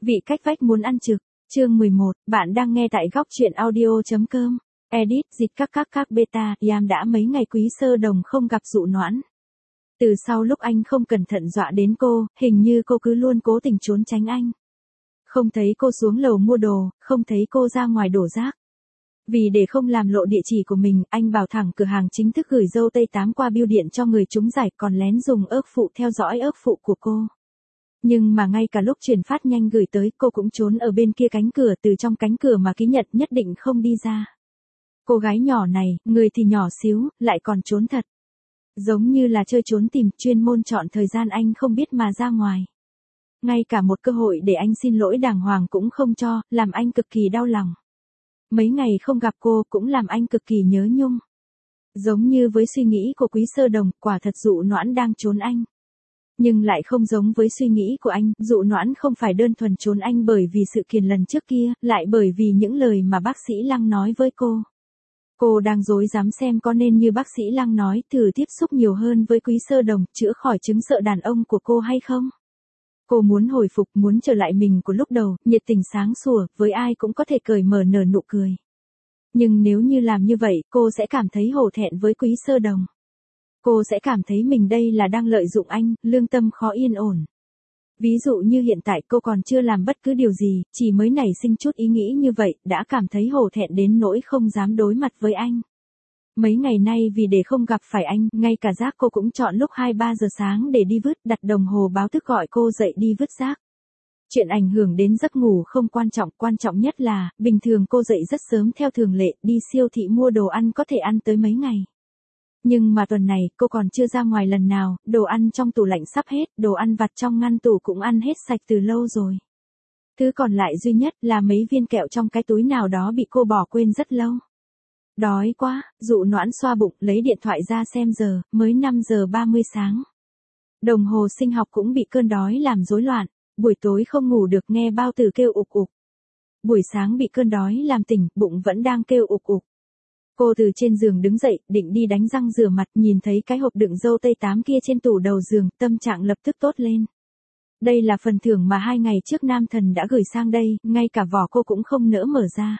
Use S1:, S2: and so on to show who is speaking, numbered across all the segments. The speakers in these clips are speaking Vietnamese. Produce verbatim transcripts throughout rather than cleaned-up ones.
S1: Vị cách vách muốn ăn trực, chương mười một, bạn đang nghe tại góc truyện audio.com. Edit, dịch các các các beta, yam đã mấy ngày Quý Sơ Đồng không gặp Dụ Noãn. Từ sau lúc anh không cẩn thận dọa đến cô, hình như cô cứ luôn cố tình trốn tránh anh. Không thấy cô xuống lầu mua đồ, không thấy cô ra ngoài đổ rác. Vì để không làm lộ địa chỉ của mình, anh bảo thẳng cửa hàng chính thức gửi dâu tây tám qua bưu điện cho người chúng giải, còn lén dùng ớt phụ theo dõi ớt phụ của cô. Nhưng mà ngay cả lúc chuyển phát nhanh gửi tới, cô cũng trốn ở bên kia cánh cửa, từ trong cánh cửa mà ký nhận nhất định không đi ra. Cô gái nhỏ này, người thì nhỏ xíu, lại còn trốn thật. Giống như là chơi trốn tìm, chuyên môn chọn thời gian anh không biết mà ra ngoài. Ngay cả một cơ hội để anh xin lỗi đàng hoàng cũng không cho, làm anh cực kỳ đau lòng. Mấy ngày không gặp cô cũng làm anh cực kỳ nhớ nhung. Giống như với suy nghĩ của Quý Sơ Đồng, quả thật Dụ Noãn đang trốn anh. Nhưng lại không giống với suy nghĩ của anh, Dụ Noãn không phải đơn thuần trốn anh bởi vì sự kiện lần trước kia, lại bởi vì những lời mà bác sĩ Lăng nói với cô. Cô đang rối rắm xem có nên như bác sĩ Lăng nói, thử tiếp xúc nhiều hơn với Quý Sơ Đồng, chữa khỏi chứng sợ đàn ông của cô hay không? Cô muốn hồi phục, muốn trở lại mình của lúc đầu, nhiệt tình sáng sủa, với ai cũng có thể cởi mở nở nụ cười. Nhưng nếu như làm như vậy, cô sẽ cảm thấy hổ thẹn với Quý Sơ Đồng. Cô sẽ cảm thấy mình đây là đang lợi dụng anh, lương tâm khó yên ổn. Ví dụ như hiện tại cô còn chưa làm bất cứ điều gì, chỉ mới nảy sinh chút ý nghĩ như vậy, đã cảm thấy hổ thẹn đến nỗi không dám đối mặt với anh. Mấy ngày nay vì để không gặp phải anh, ngay cả rác cô cũng chọn lúc hai ba giờ sáng để đi vứt, đặt đồng hồ báo thức gọi cô dậy đi vứt rác. Chuyện ảnh hưởng đến giấc ngủ không quan trọng, quan trọng nhất là, bình thường cô dậy rất sớm theo thường lệ, đi siêu thị mua đồ ăn có thể ăn tới mấy ngày. Nhưng mà tuần này, cô còn chưa ra ngoài lần nào, đồ ăn trong tủ lạnh sắp hết, đồ ăn vặt trong ngăn tủ cũng ăn hết sạch từ lâu rồi. Thứ còn lại duy nhất là mấy viên kẹo trong cái túi nào đó bị cô bỏ quên rất lâu. Đói quá, Dụ Noãn xoa bụng, lấy điện thoại ra xem giờ, mới năm giờ ba mươi sáng. Đồng hồ sinh học cũng bị cơn đói làm rối loạn, buổi tối không ngủ được nghe bao tử kêu ục ục. Buổi sáng bị cơn đói làm tỉnh, bụng vẫn đang kêu ục ục. Cô từ trên giường đứng dậy, định đi đánh răng rửa mặt, nhìn thấy cái hộp đựng dâu tây tám kia trên tủ đầu giường, tâm trạng lập tức tốt lên. Đây là phần thưởng mà hai ngày trước Nam Thần đã gửi sang đây, ngay cả vỏ cô cũng không nỡ mở ra.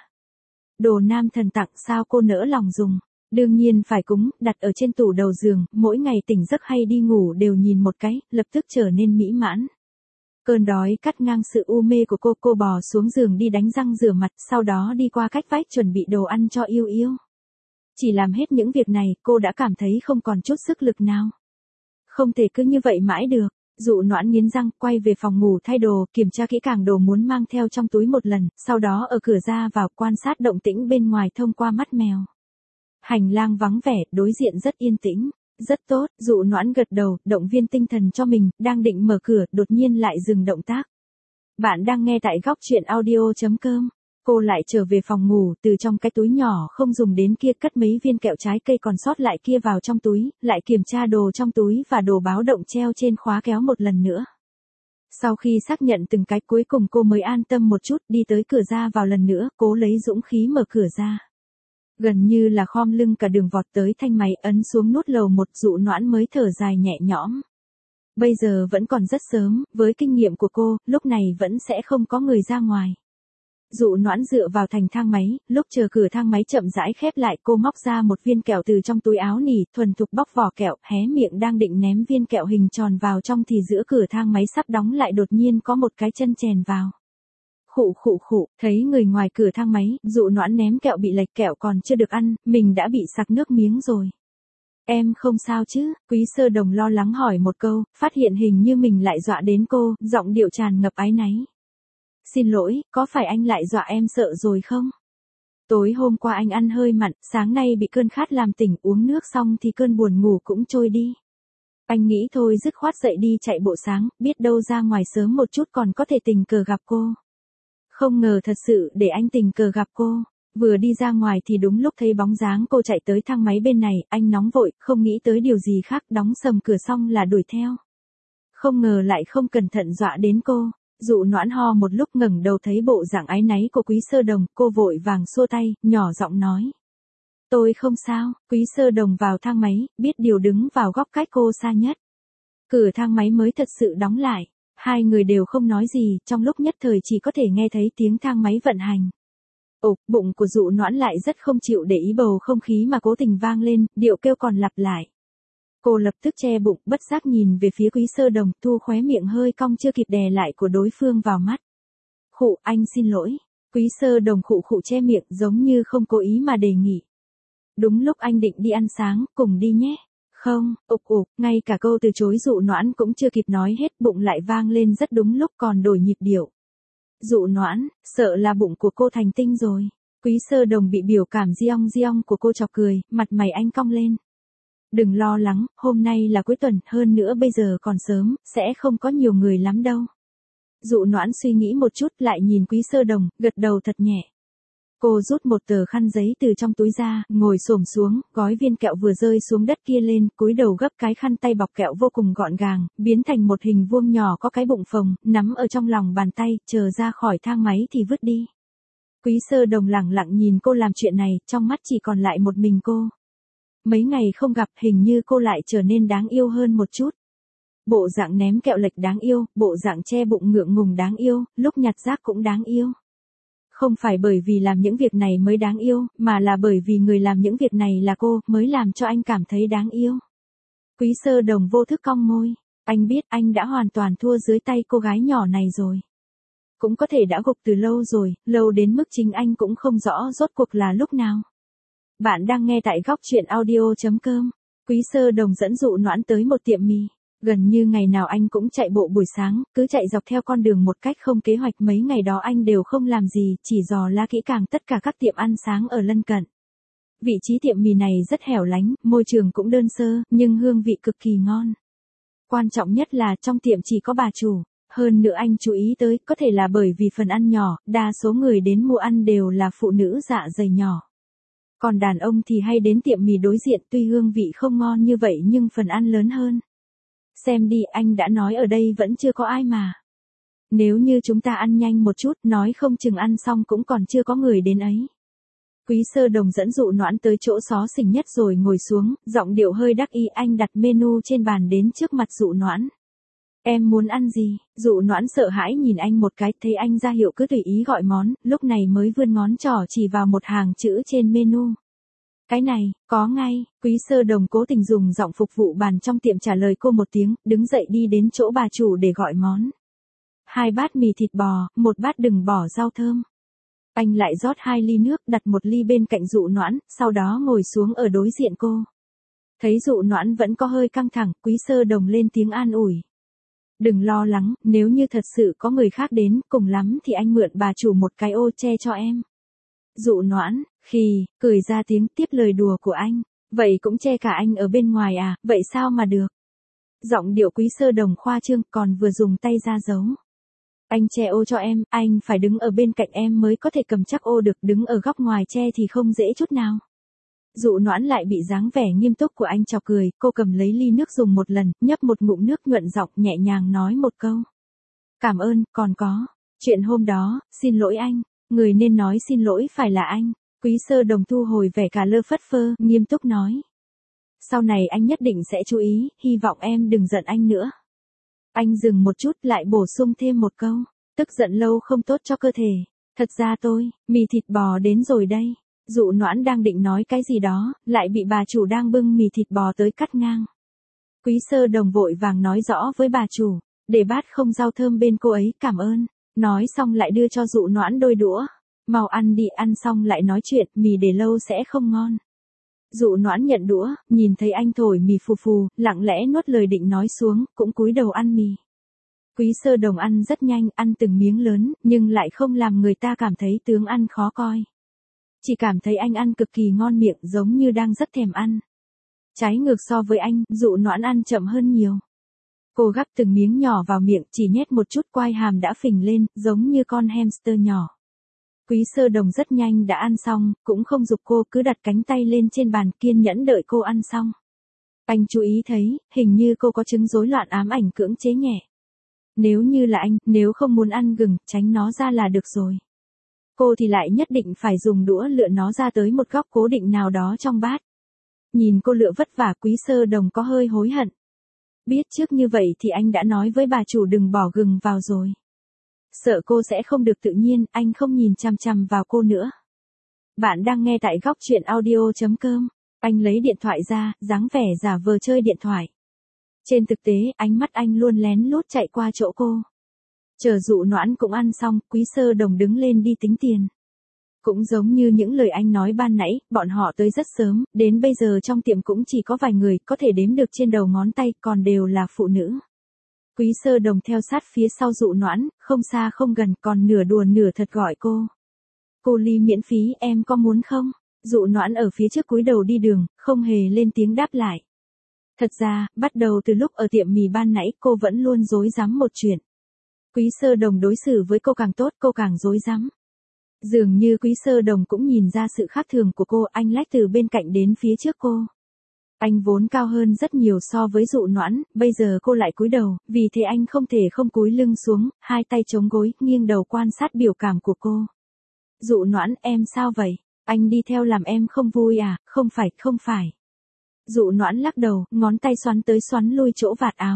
S1: Đồ Nam Thần tặng sao cô nỡ lòng dùng, đương nhiên phải cúng, đặt ở trên tủ đầu giường, mỗi ngày tỉnh giấc hay đi ngủ đều nhìn một cái, lập tức trở nên mỹ mãn. Cơn đói cắt ngang sự u mê của cô, cô bò xuống giường đi đánh răng rửa mặt, sau đó đi qua cách vách chuẩn bị đồ ăn cho Yêu Yêu. Chỉ làm hết những việc này, cô đã cảm thấy không còn chút sức lực nào. Không thể cứ như vậy mãi được. Dụ Noãn nghiến răng, quay về phòng ngủ thay đồ, kiểm tra kỹ càng đồ muốn mang theo trong túi một lần, sau đó ở cửa ra vào quan sát động tĩnh bên ngoài thông qua mắt mèo. Hành lang vắng vẻ, đối diện rất yên tĩnh. Rất tốt, Dụ Noãn gật đầu, động viên tinh thần cho mình, đang định mở cửa, đột nhiên lại dừng động tác. Bạn đang nghe tại góc truyện audio.com. Cô lại trở về phòng ngủ, từ trong cái túi nhỏ không dùng đến kia cất mấy viên kẹo trái cây còn sót lại kia vào trong túi, lại kiểm tra đồ trong túi và đồ báo động treo trên khóa kéo một lần nữa. Sau khi xác nhận từng cái cuối cùng cô mới an tâm một chút, đi tới cửa ra vào lần nữa, cố lấy dũng khí mở cửa ra. Gần như là khom lưng cả đường vọt tới thang máy, ấn xuống nút lầu một, Dụ Noãn mới thở dài nhẹ nhõm. Bây giờ vẫn còn rất sớm, với kinh nghiệm của cô, lúc này vẫn sẽ không có người ra ngoài. Dụ Noãn dựa vào thành thang máy, lúc chờ cửa thang máy chậm rãi khép lại, cô móc ra một viên kẹo từ trong túi áo nỉ, thuần thục bóc vỏ kẹo, hé miệng đang định ném viên kẹo hình tròn vào trong thì giữa cửa thang máy sắp đóng lại đột nhiên có một cái chân chèn vào. Khụ khụ khụ, thấy người ngoài cửa thang máy, Dụ Noãn ném kẹo bị lệch, kẹo còn chưa được ăn, mình đã bị sặc nước miếng rồi. Em không sao chứ? Quý Sơ Đồng lo lắng hỏi một câu, phát hiện hình như mình lại dọa đến cô, giọng điệu tràn ngập áy náy. Xin lỗi, có phải anh lại dọa em sợ rồi không? Tối hôm qua anh ăn hơi mặn, sáng nay bị cơn khát làm tỉnh, uống nước xong thì cơn buồn ngủ cũng trôi đi. Anh nghĩ thôi dứt khoát dậy đi chạy bộ sáng, biết đâu ra ngoài sớm một chút còn có thể tình cờ gặp cô. Không ngờ thật sự để anh tình cờ gặp cô. Vừa đi ra ngoài thì đúng lúc thấy bóng dáng cô chạy tới thang máy bên này, anh nóng vội, không nghĩ tới điều gì khác, đóng sầm cửa xong là đuổi theo. Không ngờ lại không cẩn thận dọa đến cô. Dụ Noãn ho một lúc ngẩng đầu thấy bộ dạng áy náy của Quý Sơ Đồng, cô vội vàng xua tay, nhỏ giọng nói. Tôi không sao. Quý Sơ Đồng vào thang máy, biết điều đứng vào góc cách cô xa nhất. Cửa thang máy mới thật sự đóng lại. Hai người đều không nói gì, trong lúc nhất thời chỉ có thể nghe thấy tiếng thang máy vận hành. Ồ, bụng của Dụ Noãn lại rất không chịu để ý bầu không khí mà cố tình vang lên, điệu kêu còn lặp lại. Cô lập tức che bụng, bất giác nhìn về phía Quý Sơ Đồng, thu khóe miệng hơi cong chưa kịp đè lại của đối phương vào mắt. Khụ, anh xin lỗi. Quý Sơ Đồng khụ khụ che miệng giống như không cố ý mà đề nghị. Đúng lúc anh định đi ăn sáng, cùng đi nhé. Không, ục ục, ngay cả câu từ chối Dụ Noãn cũng chưa kịp nói hết, bụng lại vang lên rất đúng lúc còn đổi nhịp điệu. Dụ Noãn, sợ là bụng của cô thành tinh rồi. Quý Sơ Đồng bị biểu cảm giong giong của cô chọc cười, mặt mày anh cong lên. Đừng lo lắng, hôm nay là cuối tuần, hơn nữa bây giờ còn sớm, sẽ không có nhiều người lắm đâu. Dụ Noãn suy nghĩ một chút lại nhìn Quý Sơ Đồng, gật đầu thật nhẹ. Cô rút một tờ khăn giấy từ trong túi ra, ngồi xổm xuống, gói viên kẹo vừa rơi xuống đất kia lên, cúi đầu gấp cái khăn tay bọc kẹo vô cùng gọn gàng, biến thành một hình vuông nhỏ có cái bụng phồng, nắm ở trong lòng bàn tay, chờ ra khỏi thang máy thì vứt đi. Quý Sơ Đồng lẳng lặng nhìn cô làm chuyện này, trong mắt chỉ còn lại một mình cô. Mấy ngày không gặp, hình như cô lại trở nên đáng yêu hơn một chút. Bộ dạng ném kẹo lệch đáng yêu, bộ dạng che bụng ngượng ngùng đáng yêu, lúc nhặt rác cũng đáng yêu. Không phải bởi vì làm những việc này mới đáng yêu, mà là bởi vì người làm những việc này là cô, mới làm cho anh cảm thấy đáng yêu. Quý Sơ Đồng vô thức cong môi. Anh biết anh đã hoàn toàn thua dưới tay cô gái nhỏ này rồi. Cũng có thể đã gục từ lâu rồi, lâu đến mức chính anh cũng không rõ rốt cuộc là lúc nào. Bạn đang nghe tại góc truyện audio chấm com. Quý Sơ Đồng dẫn Dụ Noãn tới một tiệm mì. Gần như ngày nào anh cũng chạy bộ buổi sáng, cứ chạy dọc theo con đường một cách không kế hoạch. Mấy ngày đó anh đều không làm gì, chỉ dò la kỹ càng tất cả các tiệm ăn sáng ở lân cận. Vị trí tiệm mì này rất hẻo lánh, môi trường cũng đơn sơ, nhưng hương vị cực kỳ ngon. Quan trọng nhất là trong tiệm chỉ có bà chủ. Hơn nữa anh chú ý tới, có thể là bởi vì phần ăn nhỏ, đa số người đến mua ăn đều là phụ nữ dạ dày nhỏ. Còn đàn ông thì hay đến tiệm mì đối diện, tuy hương vị không ngon như vậy nhưng phần ăn lớn hơn. Xem đi, anh đã nói ở đây vẫn chưa có ai mà. Nếu như chúng ta ăn nhanh một chút, nói không chừng ăn xong cũng còn chưa có người đến ấy. Quý Sơ Đồng dẫn Dụ Noãn tới chỗ xó xỉnh nhất rồi ngồi xuống, giọng điệu hơi đắc ý. Anh đặt menu trên bàn đến trước mặt Dụ Noãn. Em muốn ăn gì? Dụ Noãn sợ hãi nhìn anh một cái, thấy anh ra hiệu cứ tùy ý gọi món, lúc này mới vươn ngón trỏ chỉ vào một hàng chữ trên menu. Cái này, có ngay. Quý Sơ Đồng cố tình dùng giọng phục vụ bàn trong tiệm trả lời cô một tiếng, đứng dậy đi đến chỗ bà chủ để gọi món. Hai bát mì thịt bò, một bát đừng bỏ rau thơm. Anh lại rót hai ly nước, đặt một ly bên cạnh Dụ Noãn, sau đó ngồi xuống ở đối diện cô. Thấy Dụ Noãn vẫn có hơi căng thẳng, Quý Sơ Đồng lên tiếng an ủi. Đừng lo lắng, nếu như thật sự có người khác đến, cùng lắm thì anh mượn bà chủ một cái ô che cho em. Dụ Noãn, khì, cười ra tiếng tiếp lời đùa của anh. Vậy cũng che cả anh ở bên ngoài à, vậy sao mà được? Giọng điệu Quý Sơ Đồng khoa trương, còn vừa dùng tay ra giấu. Anh che ô cho em, anh phải đứng ở bên cạnh em mới có thể cầm chắc ô được, đứng ở góc ngoài che thì không dễ chút nào. Dụ Noãn lại bị dáng vẻ nghiêm túc của anh chọc cười, cô cầm lấy ly nước dùng một lần, nhấp một ngụm nước nhuận giọng nhẹ nhàng nói một câu. Cảm ơn, còn có. Chuyện hôm đó, xin lỗi anh, người nên nói xin lỗi phải là anh. Quý Sơ Đồng thu hồi vẻ cả lơ phất phơ, nghiêm túc nói. Sau này anh nhất định sẽ chú ý, hy vọng em đừng giận anh nữa. Anh dừng một chút lại bổ sung thêm một câu. Tức giận lâu không tốt cho cơ thể. Thật ra tôi, mì thịt bò đến rồi đây. Dụ Noãn đang định nói cái gì đó, lại bị bà chủ đang bưng mì thịt bò tới cắt ngang. Quý Sơ Đồng vội vàng nói rõ với bà chủ, để bát không rau thơm bên cô ấy, cảm ơn. Nói xong lại đưa cho Dụ Noãn đôi đũa. Mau ăn đi, ăn xong lại nói chuyện, mì để lâu sẽ không ngon. Dụ Noãn nhận đũa, nhìn thấy anh thổi mì phù phù, lặng lẽ nuốt lời định nói xuống, cũng cúi đầu ăn mì. Quý Sơ Đồng ăn rất nhanh, ăn từng miếng lớn, nhưng lại không làm người ta cảm thấy tướng ăn khó coi. Chỉ cảm thấy anh ăn cực kỳ ngon miệng, giống như đang rất thèm ăn. Trái ngược so với anh, Dụ Noãn ăn chậm hơn nhiều. Cô gắp từng miếng nhỏ vào miệng, chỉ nhét một chút quai hàm đã phình lên, giống như con hamster nhỏ. Quý Sơ Đồng rất nhanh đã ăn xong, cũng không giục cô, cứ đặt cánh tay lên trên bàn kiên nhẫn đợi cô ăn xong. Anh chú ý thấy, hình như cô có chứng rối loạn ám ảnh cưỡng chế nhẹ. Nếu như là anh, nếu không muốn ăn gừng, tránh nó ra là được rồi. Cô thì lại nhất định phải dùng đũa lựa nó ra tới một góc cố định nào đó trong bát. Nhìn cô lựa vất vả, Quý Sơ Đồng có hơi hối hận. Biết trước như vậy thì anh đã nói với bà chủ đừng bỏ gừng vào rồi. Sợ cô sẽ không được tự nhiên, anh không nhìn chằm chằm vào cô nữa. Bạn đang nghe tại góc chuyện audio chấm com. Anh lấy điện thoại ra, dáng vẻ giả vờ chơi điện thoại. Trên thực tế, ánh mắt anh luôn lén lút chạy qua chỗ cô. Chờ Dụ Noãn cũng ăn xong, Quý Sơ Đồng đứng lên đi tính tiền. Cũng giống như những lời anh nói ban nãy, bọn họ tới rất sớm, đến bây giờ trong tiệm cũng chỉ có vài người, có thể đếm được trên đầu ngón tay, còn đều là phụ nữ. Quý Sơ Đồng theo sát phía sau Dụ Noãn, không xa không gần, còn nửa đùa nửa thật gọi cô. Cô ly miễn phí, em có muốn không? Dụ Noãn ở phía trước cúi đầu đi đường, không hề lên tiếng đáp lại. Thật ra, bắt đầu từ lúc ở tiệm mì ban nãy, cô vẫn luôn dối rắm một chuyện. Quý Sơ Đồng đối xử với cô càng tốt, cô càng dối rắm. Dường như Quý Sơ Đồng cũng nhìn ra sự khác thường của cô, anh lách từ bên cạnh đến phía trước cô. Anh vốn cao hơn rất nhiều so với Dụ Noãn, bây giờ cô lại cúi đầu, vì thế anh không thể không cúi lưng xuống, hai tay chống gối, nghiêng đầu quan sát biểu cảm của cô. Dụ Noãn, em sao vậy? Anh đi theo làm em không vui à? Không phải, không phải. Dụ Noãn lắc đầu, ngón tay xoắn tới xoắn lui chỗ vạt áo.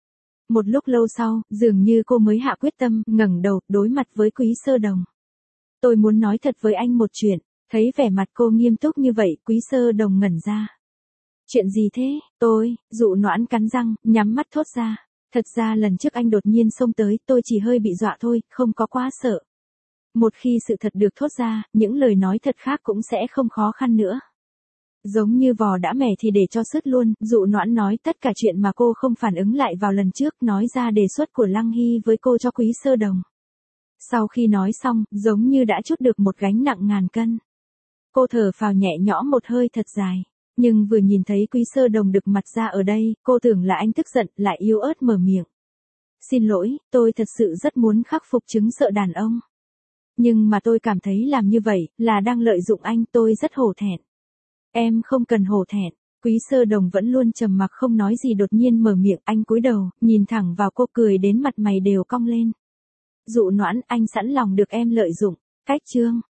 S1: Một lúc lâu sau, dường như cô mới hạ quyết tâm, ngẩng đầu, đối mặt với Quý Sơ Đồng. Tôi muốn nói thật với anh một chuyện. Thấy vẻ mặt cô nghiêm túc như vậy, Quý Sơ Đồng ngẩn ra. Chuyện gì thế? Tôi, Dụ Noãn cắn răng, nhắm mắt thốt ra. Thật ra lần trước anh đột nhiên xông tới, tôi chỉ hơi bị dọa thôi, không có quá sợ. Một khi sự thật được thốt ra, những lời nói thật khác cũng sẽ không khó khăn nữa. Giống như vò đã mẻ thì để cho sứt luôn, Dụ Noãn nói tất cả chuyện mà cô không phản ứng lại vào lần trước, nói ra đề xuất của Lăng Hy với cô cho Quý Sơ Đồng. Sau khi nói xong, giống như đã trút được một gánh nặng ngàn cân. Cô thở phào nhẹ nhõm một hơi thật dài. Nhưng vừa nhìn thấy Quý Sơ Đồng đực mặt ra ở đây, cô tưởng là anh tức giận, lại yếu ớt mở miệng. Xin lỗi, tôi thật sự rất muốn khắc phục chứng sợ đàn ông. Nhưng mà tôi cảm thấy làm như vậy, là đang lợi dụng anh, tôi rất hổ thẹn. Em không cần hổ thẹn. Quý Sơ Đồng vẫn luôn trầm mặc không nói gì, đột nhiên mở miệng, anh cúi đầu, nhìn thẳng vào cô, cười đến mặt mày đều cong lên. Dụ Noãn, anh sẵn lòng được em lợi dụng. Cách chương.